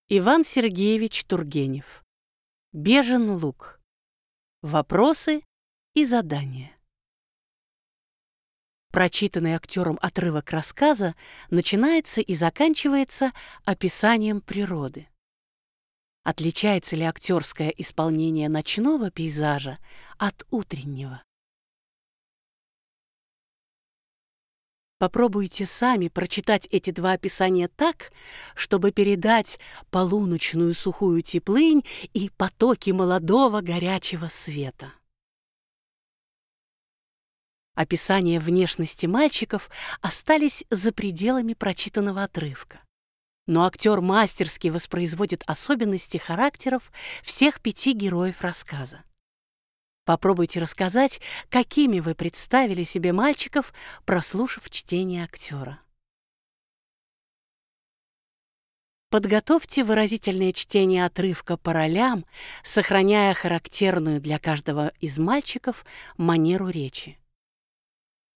Иван Сергеевич Тургенев. Бежен луг. Вопросы и задания. Прочитанный актером отрывок рассказа начинается и заканчивается описанием природы. Отличается ли актерское исполнение ночного пейзажа от утреннего? Попробуйте сами прочитать эти два описания так, чтобы передать полуночную сухую теплынь и потоки молодого горячего света. Описания внешности мальчиков остались за пределами прочитанного отрывка. Но актер мастерски воспроизводит особенности характеров всех 5 героев рассказа. Попробуйте рассказать, какими вы представили себе мальчиков, прослушав чтение актера. Подготовьте выразительное чтение отрывка по ролям, сохраняя характерную для каждого из мальчиков манеру речи.